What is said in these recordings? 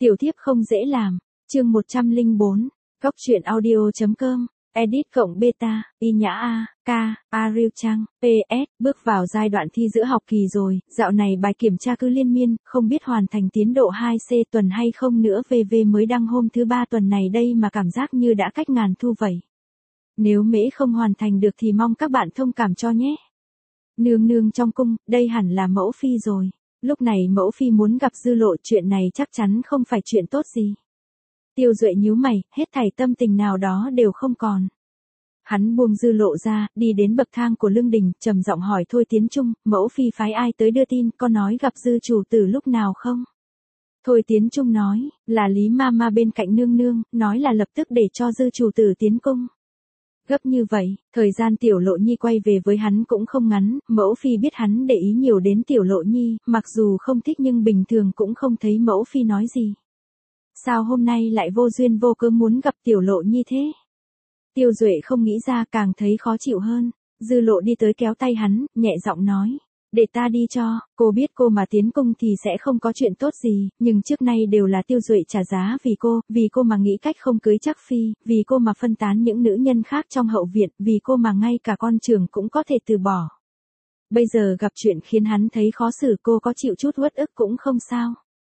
Tiểu thiếp không dễ làm. Chương 104. Góc truyện audio.com. Edit cộng beta, Y Nhã A, K, Ariel Trang, PS, bước vào giai đoạn thi giữa học kỳ rồi, dạo này bài kiểm tra cứ liên miên, không biết hoàn thành tiến độ 2C tuần hay không nữa. VV mới đăng hôm thứ 3 tuần này đây mà cảm giác như đã cách ngàn thu vậy. Nếu mễ không hoàn thành được thì mong các bạn thông cảm cho nhé. Nương nương trong cung, đây hẳn là mẫu phi rồi. Lúc này mẫu phi muốn gặp Dư Lộ, chuyện này chắc chắn không phải chuyện tốt gì. Tiêu Duệ nhíu mày, hết thảy tâm tình nào đó đều không còn. Hắn buông Dư Lộ ra, đi đến bậc thang của lương đình, trầm giọng hỏi Thôi Tiến Trung, mẫu phi phái ai tới đưa tin, có nói gặp Dư chủ tử lúc nào không? Thôi Tiến Trung nói, là Lý Mama bên cạnh nương nương, nói là lập tức để cho Dư chủ tử tiến cung. Gấp như vậy, thời gian Tiểu Lộ Nhi quay về với hắn cũng không ngắn, mẫu phi biết hắn để ý nhiều đến Tiểu Lộ Nhi, mặc dù không thích nhưng bình thường cũng không thấy mẫu phi nói gì. Sao hôm nay lại vô duyên vô cớ muốn gặp Tiểu Lộ Nhi thế? Tiêu Duệ không nghĩ ra, càng thấy khó chịu hơn. Dư Lộ đi tới kéo tay hắn, nhẹ giọng nói. Để ta đi cho, cô biết cô mà tiến cung thì sẽ không có chuyện tốt gì, nhưng trước nay đều là Tiêu Duệ trả giá vì cô mà nghĩ cách không cưới Trác phi, vì cô mà phân tán những nữ nhân khác trong hậu viện, vì cô mà ngay cả con trưởng cũng có thể từ bỏ. Bây giờ gặp chuyện khiến hắn thấy khó xử, cô có chịu chút uất ức cũng không sao.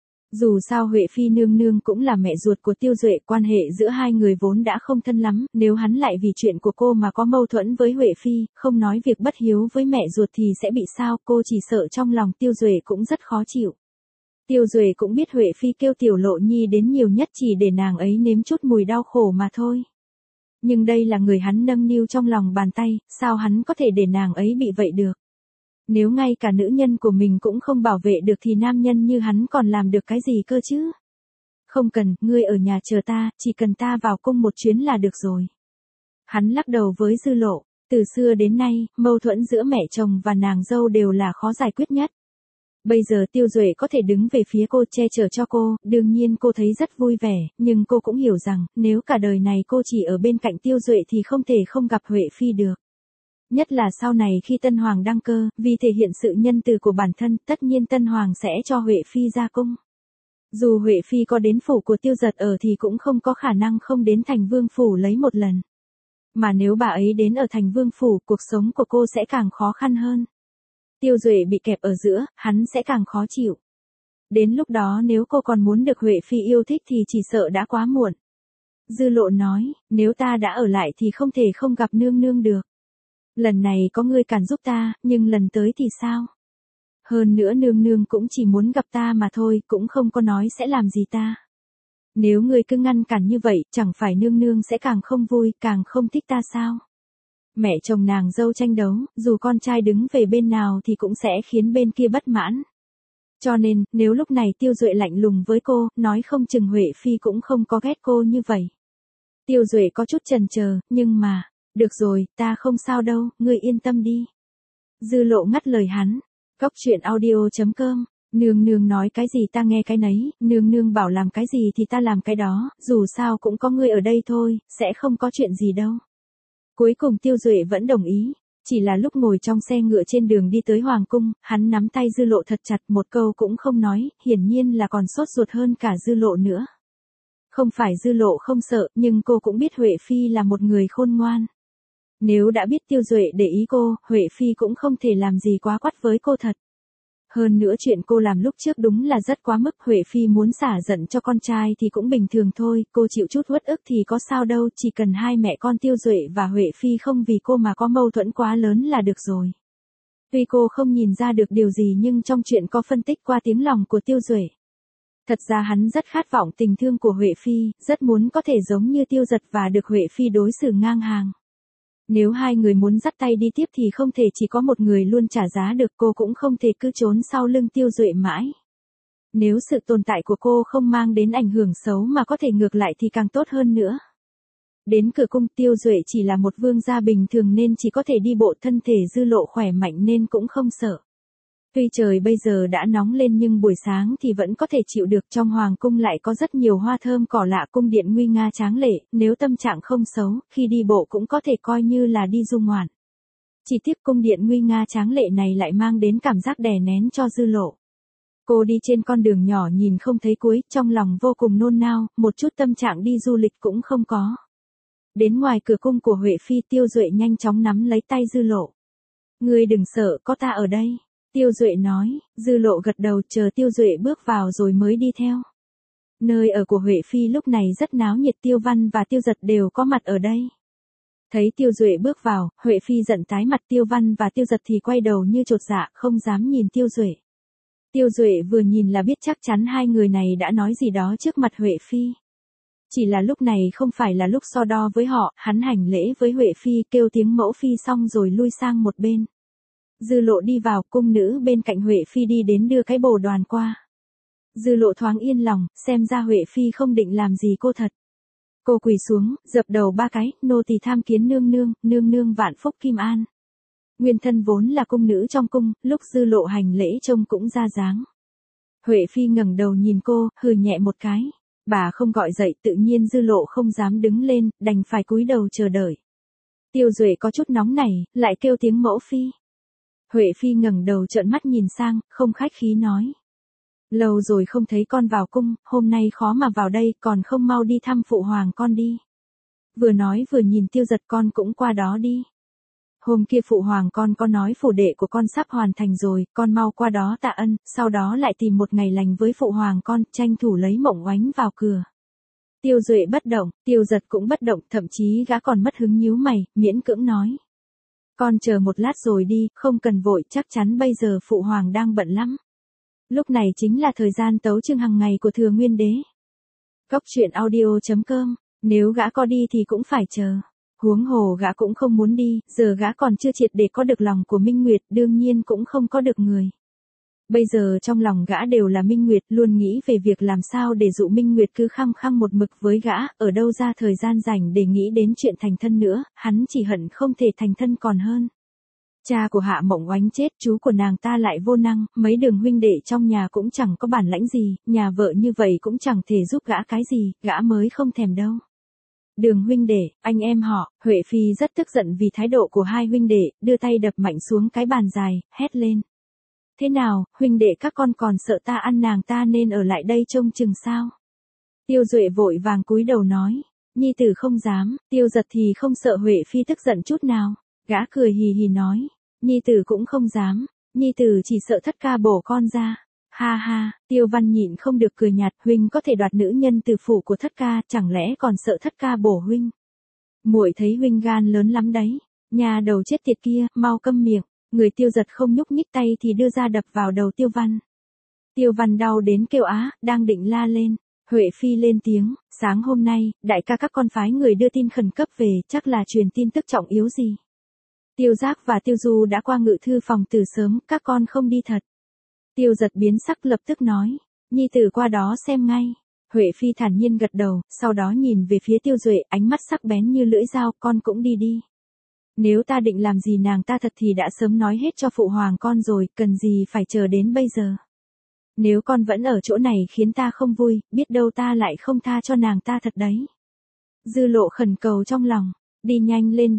Dù sao Huệ Phi nương nương cũng là mẹ ruột của Tiêu Duệ, quan hệ giữa hai người vốn đã không thân lắm, nếu hắn lại vì chuyện của cô mà có mâu thuẫn với Huệ Phi, không nói việc bất hiếu với mẹ ruột thì sẽ bị sao, cô chỉ sợ trong lòng Tiêu Duệ cũng rất khó chịu. Tiêu Duệ cũng biết Huệ Phi kêu Tiểu Lộ Nhi đến nhiều nhất chỉ để nàng ấy nếm chút mùi đau khổ mà thôi. Nhưng đây là người hắn nâng niu trong lòng bàn tay, sao hắn có thể để nàng ấy bị vậy được? Nếu ngay cả nữ nhân của mình cũng không bảo vệ được thì nam nhân như hắn còn làm được cái gì cơ chứ? Không cần, ngươi ở nhà chờ ta, chỉ cần ta vào cung một chuyến là được rồi. Hắn lắc đầu với Dư Lộ, từ xưa đến nay, mâu thuẫn giữa mẹ chồng và nàng dâu đều là khó giải quyết nhất. Bây giờ Tiêu Duệ có thể đứng về phía cô che chở cho cô, đương nhiên cô thấy rất vui vẻ, nhưng cô cũng hiểu rằng, nếu cả đời này cô chỉ ở bên cạnh Tiêu Duệ thì không thể không gặp Huệ Phi được. Nhất là sau này khi Tân Hoàng đăng cơ, vì thể hiện sự nhân từ của bản thân, tất nhiên Tân Hoàng sẽ cho Huệ Phi ra cung. Dù Huệ Phi có đến phủ của Tiêu Giật ở thì cũng không có khả năng không đến thành vương phủ lấy một lần. Mà nếu bà ấy đến ở thành vương phủ, cuộc sống của cô sẽ càng khó khăn hơn. Tiêu Duệ bị kẹp ở giữa, hắn sẽ càng khó chịu. Đến lúc đó nếu cô còn muốn được Huệ Phi yêu thích thì chỉ sợ đã quá muộn. Dư Lộ nói, nếu ta đã ở lại thì không thể không gặp nương nương được. Lần này có ngươi cản giúp ta, nhưng lần tới thì sao? Hơn nữa nương nương cũng chỉ muốn gặp ta mà thôi, cũng không có nói sẽ làm gì ta. Nếu ngươi cứ ngăn cản như vậy, chẳng phải nương nương sẽ càng không vui, càng không thích ta sao? Mẹ chồng nàng dâu tranh đấu, dù con trai đứng về bên nào thì cũng sẽ khiến bên kia bất mãn. Cho nên, nếu lúc này Tiêu Duệ lạnh lùng với cô, nói không chừng Huệ Phi cũng không có ghét cô như vậy. Tiêu Duệ có chút chần chờ, nhưng mà... Được rồi, ta không sao đâu, ngươi yên tâm đi. Dư Lộ ngắt lời hắn. Góc truyện audio.com. Nương nương nói cái gì ta nghe cái nấy, nương nương bảo làm cái gì thì ta làm cái đó, dù sao cũng có ngươi ở đây thôi, sẽ không có chuyện gì đâu. Cuối cùng Tiêu Duệ vẫn đồng ý. Chỉ là lúc ngồi trong xe ngựa trên đường đi tới Hoàng cung, hắn nắm tay Dư Lộ thật chặt, một câu cũng không nói, hiển nhiên là còn sốt ruột hơn cả Dư Lộ nữa. Không phải Dư Lộ không sợ, nhưng cô cũng biết Huệ Phi là một người khôn ngoan. Nếu đã biết Tiêu Duệ để ý cô, Huệ Phi cũng không thể làm gì quá quắt với cô thật. Hơn nữa chuyện cô làm lúc trước đúng là rất quá mức, Huệ Phi muốn xả giận cho con trai thì cũng bình thường thôi, cô chịu chút uất ức thì có sao đâu, chỉ cần hai mẹ con Tiêu Duệ và Huệ Phi không vì cô mà có mâu thuẫn quá lớn là được rồi. Tuy cô không nhìn ra được điều gì nhưng trong chuyện có phân tích qua tiếng lòng của Tiêu Duệ. Thật ra hắn rất khát vọng tình thương của Huệ Phi, rất muốn có thể giống như Tiêu Giật và được Huệ Phi đối xử ngang hàng. Nếu hai người muốn dắt tay đi tiếp thì không thể chỉ có một người luôn trả giá được, cô cũng không thể cứ trốn sau lưng Tiêu Duệ mãi. Nếu sự tồn tại của cô không mang đến ảnh hưởng xấu mà có thể ngược lại thì càng tốt hơn nữa. Đến cửa cung Tiêu Duệ chỉ là một vương gia bình thường nên chỉ có thể đi bộ, thân thể Dư Lộ khỏe mạnh nên cũng không sợ. Tuy trời bây giờ đã nóng lên nhưng buổi sáng thì vẫn có thể chịu được, trong hoàng cung lại có rất nhiều hoa thơm cỏ lạ, cung điện nguy nga tráng lệ, nếu tâm trạng không xấu, khi đi bộ cũng có thể coi như là đi du ngoạn. Chỉ tiếc cung điện nguy nga tráng lệ này lại mang đến cảm giác đè nén cho Dư Lộ. Cô đi trên con đường nhỏ nhìn không thấy cuối, trong lòng vô cùng nôn nao, một chút tâm trạng đi du lịch cũng không có. Đến ngoài cửa cung của Huệ Phi, Tiêu Duệ nhanh chóng nắm lấy tay Dư Lộ. Ngươi đừng sợ, có ta ở đây. Tiêu Duệ nói, Dư Lộ gật đầu chờ Tiêu Duệ bước vào rồi mới đi theo. Nơi ở của Huệ Phi lúc này rất náo nhiệt, Tiêu Văn và Tiêu Giật đều có mặt ở đây. Thấy Tiêu Duệ bước vào, Huệ Phi giận tái mặt, Tiêu Văn và Tiêu Giật thì quay đầu như chột dạ, không dám nhìn Tiêu Duệ. Tiêu Duệ vừa nhìn là biết chắc chắn hai người này đã nói gì đó trước mặt Huệ Phi. Chỉ là lúc này không phải là lúc so đo với họ, hắn hành lễ với Huệ Phi kêu tiếng mẫu phi xong rồi lui sang một bên. Dư Lộ đi vào, cung nữ bên cạnh Huệ Phi đi đến đưa cái bồ đoàn qua. Dư Lộ thoáng yên lòng, xem ra Huệ Phi không định làm gì cô thật. Cô quỳ xuống, dập đầu ba cái, nô tỳ tham kiến nương nương, nương nương vạn phúc kim an. Nguyên thân vốn là cung nữ trong cung, lúc Dư Lộ hành lễ trông cũng ra dáng. Huệ Phi ngẩng đầu nhìn cô, hừ nhẹ một cái. Bà không gọi dậy, tự nhiên Dư Lộ không dám đứng lên, đành phải cúi đầu chờ đợi. Tiêu Duệ có chút nóng nảy, lại kêu tiếng mẫu phi. Huệ Phi ngẩng đầu trợn mắt nhìn sang, không khách khí nói. Lâu rồi không thấy con vào cung, hôm nay khó mà vào đây, còn không mau đi thăm phụ hoàng con đi. Vừa nói vừa nhìn Tiêu Giật, con cũng qua đó đi. Hôm kia phụ hoàng con có nói phủ đệ của con sắp hoàn thành rồi, con mau qua đó tạ ân, sau đó lại tìm một ngày lành với phụ hoàng con, tranh thủ lấy Mộng Oánh vào cửa. Tiêu Duệ bất động, Tiêu Giật cũng bất động, thậm chí gã còn mất hứng nhíu mày, miễn cưỡng nói. Con chờ một lát rồi đi, không cần vội, chắc chắn bây giờ phụ hoàng đang bận lắm. Lúc này chính là thời gian tấu chương hàng ngày của Thừa Nguyên Đế. Góc truyện audio.com, nếu gã có đi thì cũng phải chờ. Huống hồ gã cũng không muốn đi, giờ gã còn chưa triệt để có được lòng của Minh Nguyệt, đương nhiên cũng không có được người. Bây giờ trong lòng gã đều là Minh Nguyệt, luôn nghĩ về việc làm sao để dụ Minh Nguyệt cứ khăng khăng một mực với gã, ở đâu ra thời gian rảnh để nghĩ đến chuyện thành thân nữa, hắn chỉ hận không thể thành thân còn hơn. Cha của Hạ Mộng Oánh chết, chú của nàng ta lại vô năng, mấy đường huynh đệ trong nhà cũng chẳng có bản lãnh gì, nhà vợ như vậy cũng chẳng thể giúp gã cái gì, gã mới không thèm đâu. Đường huynh đệ, anh em họ, Huệ Phi rất tức giận vì thái độ của hai huynh đệ, đưa tay đập mạnh xuống cái bàn dài, hét lên. Thế nào, huynh đệ các con còn sợ ta ăn nàng ta nên ở lại đây trông chừng sao? Tiêu Duệ vội vàng cúi đầu nói, nhi tử không dám, Tiêu Giật thì không sợ Huệ Phi tức giận chút nào, gã cười hì hì nói, nhi tử cũng không dám, nhi tử chỉ sợ thất ca bổ con ra. Ha ha, Tiêu Văn nhịn không được cười nhạt, huynh có thể đoạt nữ nhân từ phủ của thất ca, chẳng lẽ còn sợ thất ca bổ huynh? Muội thấy huynh gan lớn lắm đấy, nhà đầu chết tiệt kia, mau câm miệng. Người Tiêu Giật không nhúc nhích tay thì đưa ra đập vào đầu Tiêu Văn. Tiêu Văn đau đến kêu á, đang định la lên. Huệ Phi lên tiếng, sáng hôm nay, đại ca các con phái người đưa tin khẩn cấp về, chắc là truyền tin tức trọng yếu gì. Tiêu Giác và Tiêu Du đã qua ngự thư phòng từ sớm, các con không đi thật. Tiêu Giật biến sắc lập tức nói, nhi tử qua đó xem ngay. Huệ Phi thản nhiên gật đầu, sau đó nhìn về phía Tiêu Duệ, ánh mắt sắc bén như lưỡi dao, con cũng đi đi. Nếu ta định làm gì nàng ta thật thì đã sớm nói hết cho phụ hoàng con rồi, cần gì phải chờ đến bây giờ. Nếu con vẫn ở chỗ này khiến ta không vui, biết đâu ta lại không tha cho nàng ta thật đấy. Dư Lộ khẩn cầu trong lòng, đi nhanh lên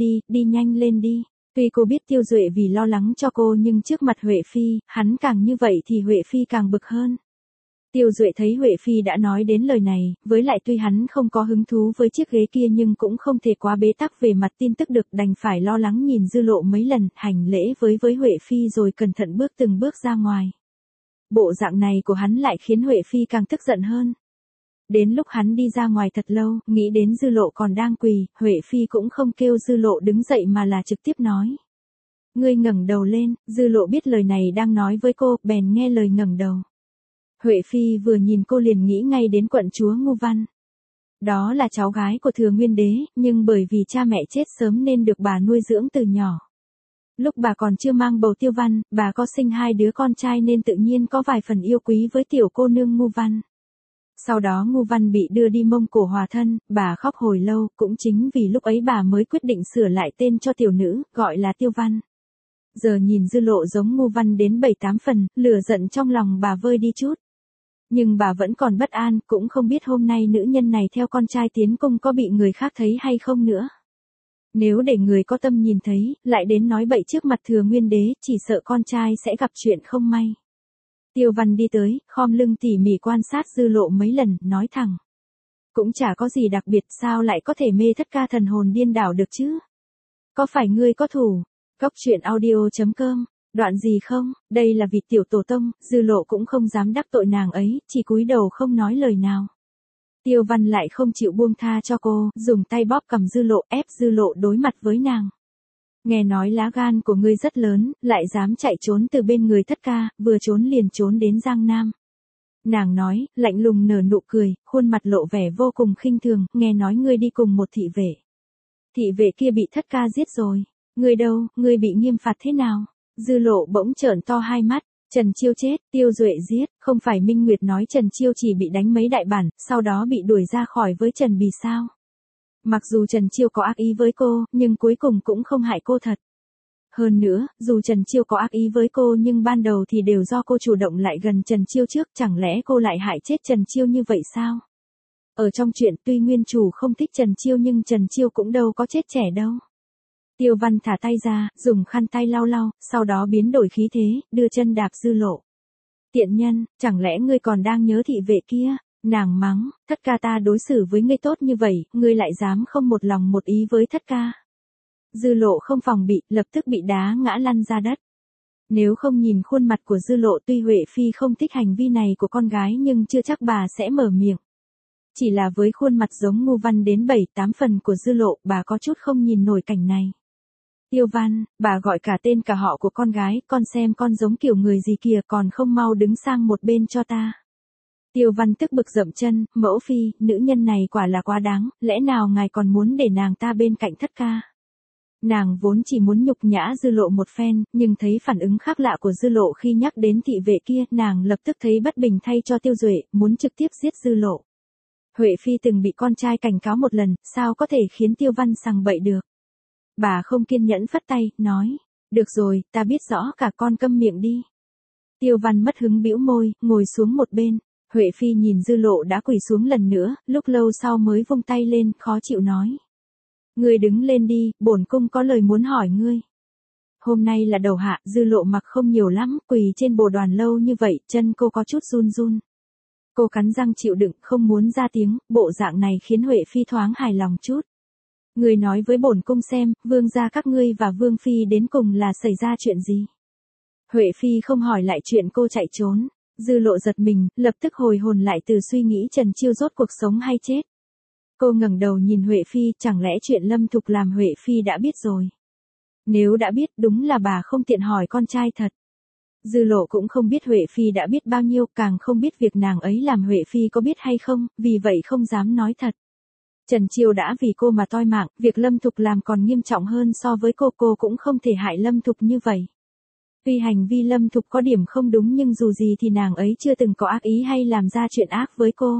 đi. Tuy cô biết Tiêu Duệ vì lo lắng cho cô nhưng trước mặt Huệ Phi, hắn càng như vậy thì Huệ Phi càng bực hơn. Tiêu Duệ thấy Huệ Phi đã nói đến lời này, với lại tuy hắn không có hứng thú với chiếc ghế kia nhưng cũng không thể quá bế tắc về mặt tin tức được, đành phải lo lắng nhìn Dư Lộ mấy lần, hành lễ với Huệ Phi rồi cẩn thận bước từng bước ra ngoài. Bộ dạng này của hắn lại khiến Huệ Phi càng tức giận hơn. Đến lúc hắn đi ra ngoài thật lâu, nghĩ đến Dư Lộ còn đang quỳ, Huệ Phi cũng không kêu Dư Lộ đứng dậy mà là trực tiếp nói. Ngươi ngẩng đầu lên, Dư Lộ biết lời này đang nói với cô, bèn nghe lời ngẩng đầu. Huệ Phi vừa nhìn cô liền nghĩ ngay đến quận chúa Ngưu Văn. Đó là cháu gái của Thừa Nguyên Đế, nhưng bởi vì cha mẹ chết sớm nên được bà nuôi dưỡng từ nhỏ. Lúc bà còn chưa mang bầu Tiêu Văn, bà có sinh hai đứa con trai nên tự nhiên có vài phần yêu quý với tiểu cô nương Ngưu Văn. Sau đó Ngưu Văn bị đưa đi Mông Cổ hòa thân, bà khóc hồi lâu, cũng chính vì lúc ấy bà mới quyết định sửa lại tên cho tiểu nữ, gọi là Tiêu Văn. Giờ nhìn Dư Lộ giống Ngưu Văn đến 7-8 phần, lửa giận trong lòng bà vơi đi chút. Nhưng bà vẫn còn bất an, cũng không biết hôm nay nữ nhân này theo con trai tiến cung có bị người khác thấy hay không nữa. Nếu để người có tâm nhìn thấy, lại đến nói bậy trước mặt Thừa Nguyên Đế, chỉ sợ con trai sẽ gặp chuyện không may. Tiêu Văn đi tới, khom lưng tỉ mỉ quan sát Dư Lộ mấy lần, nói thẳng. Cũng chả có gì đặc biệt, sao lại có thể mê thất ca thần hồn điên đảo được chứ? Có phải ngươi có thủ? Cốc truyện audio.com. Đoạn gì không? Đây là vị tiểu tổ tông, Dư Lộ cũng không dám đắc tội nàng ấy, chỉ cúi đầu không nói lời nào. Tiêu Văn lại không chịu buông tha cho cô, dùng tay bóp cầm Dư Lộ, ép Dư Lộ đối mặt với nàng. Nghe nói lá gan của ngươi rất lớn, lại dám chạy trốn từ bên người thất ca, vừa trốn liền trốn đến Giang Nam. Nàng nói, lạnh lùng nở nụ cười, khuôn mặt lộ vẻ vô cùng khinh thường, nghe nói ngươi đi cùng một thị vệ. Thị vệ kia bị thất ca giết rồi. Ngươi đâu, ngươi bị nghiêm phạt thế nào? Dư Lộ bỗng trợn to hai mắt. Trần Chiêu chết, Tiêu Duệ giết, không phải Minh Nguyệt nói Trần Chiêu chỉ bị đánh mấy đại bản, sau đó bị đuổi ra khỏi với Trần Bì sao? Mặc dù Trần Chiêu có ác ý với cô, nhưng cuối cùng cũng không hại cô thật. Hơn nữa, dù Trần Chiêu có ác ý với cô nhưng ban đầu thì đều do cô chủ động lại gần Trần Chiêu trước, chẳng lẽ cô lại hại chết Trần Chiêu như vậy sao? Ở trong chuyện tuy nguyên chủ không thích Trần Chiêu nhưng Trần Chiêu cũng đâu có chết trẻ đâu. Tiêu Văn thả tay ra, dùng khăn tay lau lau, sau đó biến đổi khí thế, đưa chân đạp Dư Lộ. Tiện nhân, chẳng lẽ ngươi còn đang nhớ thị vệ kia? Nàng mắng, thất ca ta đối xử với ngươi tốt như vậy, ngươi lại dám không một lòng một ý với thất ca. Dư Lộ không phòng bị, lập tức bị đá ngã lăn ra đất. Nếu không nhìn khuôn mặt của Dư Lộ, tuy Huệ Phi không thích hành vi này của con gái nhưng chưa chắc bà sẽ mở miệng. Chỉ là với khuôn mặt giống ngu văn đến 7-8 phần của Dư Lộ, bà có chút không nhìn nổi cảnh này. Tiêu Văn, bà gọi cả tên cả họ của con gái, con xem con giống kiểu người gì kìa, còn không mau đứng sang một bên cho ta. Tiêu Văn tức bực dậm chân, mẫu phi, nữ nhân này quả là quá đáng, lẽ nào ngài còn muốn để nàng ta bên cạnh thất ca? Nàng vốn chỉ muốn nhục nhã Dư Lộ một phen, nhưng thấy phản ứng khác lạ của Dư Lộ khi nhắc đến thị vệ kia, nàng lập tức thấy bất bình thay cho Tiêu Duệ, muốn trực tiếp giết Dư Lộ. Huệ Phi từng bị con trai cảnh cáo một lần, sao có thể khiến Tiêu Văn sằng bậy được? Bà không kiên nhẫn phất tay, nói, được rồi, ta biết rõ cả, con câm miệng đi. Tiêu Văn mất hứng bĩu môi, ngồi xuống một bên. Huệ Phi nhìn Dư Lộ đã quỳ xuống lần nữa, lúc lâu sau mới vung tay lên, khó chịu nói. Ngươi đứng lên đi, bổn cung có lời muốn hỏi ngươi. Hôm nay là đầu hạ, Dư Lộ mặc không nhiều lắm, quỳ trên bồ đoàn lâu như vậy, chân cô có chút run run. Cô cắn răng chịu đựng, không muốn ra tiếng, bộ dạng này khiến Huệ Phi thoáng hài lòng chút. Ngươi nói với bổn cung xem, vương gia các ngươi và vương phi đến cùng là xảy ra chuyện gì? Huệ Phi không hỏi lại chuyện cô chạy trốn. Dư Lộ giật mình, lập tức hồi hồn lại từ suy nghĩ Trần Chiêu rốt cuộc sống hay chết. Cô ngẩng đầu nhìn Huệ Phi, chẳng lẽ chuyện Lâm Thục làm Huệ Phi đã biết rồi? Nếu đã biết, đúng là bà không tiện hỏi con trai thật. Dư Lộ cũng không biết Huệ Phi đã biết bao nhiêu, càng không biết việc nàng ấy làm Huệ Phi có biết hay không, vì vậy không dám nói thật. Trần Chiêu đã vì cô mà toi mạng, việc Lâm Thục làm còn nghiêm trọng hơn so với cô cũng không thể hại Lâm Thục như vậy. Tuy hành vi Lâm Thục có điểm không đúng nhưng dù gì thì nàng ấy chưa từng có ác ý hay làm ra chuyện ác với cô.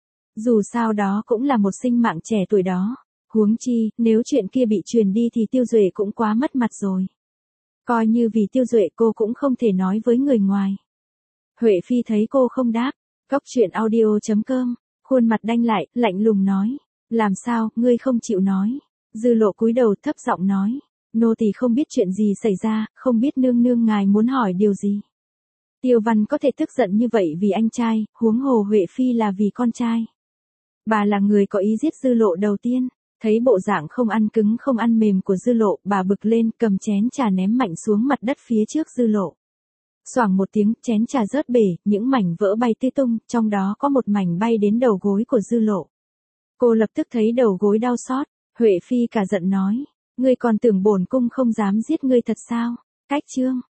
Dù sao đó cũng là một sinh mạng trẻ tuổi đó. Huống chi, nếu chuyện kia bị truyền đi thì Tiêu Duệ cũng quá mất mặt rồi. Coi như vì Tiêu Duệ cô cũng không thể nói với người ngoài. Huệ Phi thấy cô không đáp. Cốc truyện audio.com, khuôn mặt đanh lại, lạnh lùng nói. Làm sao, ngươi không chịu nói. Dư Lộ cúi đầu thấp giọng nói. Nô tỳ không biết chuyện gì xảy ra, không biết nương nương ngài muốn hỏi điều gì. Tiêu Văn có thể tức giận như vậy vì anh trai, huống hồ Huệ Phi là vì con trai. Bà là người có ý giết Dư Lộ đầu tiên, thấy bộ dạng không ăn cứng không ăn mềm của Dư Lộ, bà bực lên, cầm chén trà ném mạnh xuống mặt đất phía trước Dư Lộ. Xoảng một tiếng, chén trà rớt bể, những mảnh vỡ bay tứ tung, trong đó có một mảnh bay đến đầu gối của Dư Lộ. Cô lập tức thấy đầu gối đau xót, Huệ Phi cả giận nói. Ngươi còn tưởng bổn cung không dám giết ngươi thật sao? Cách chương.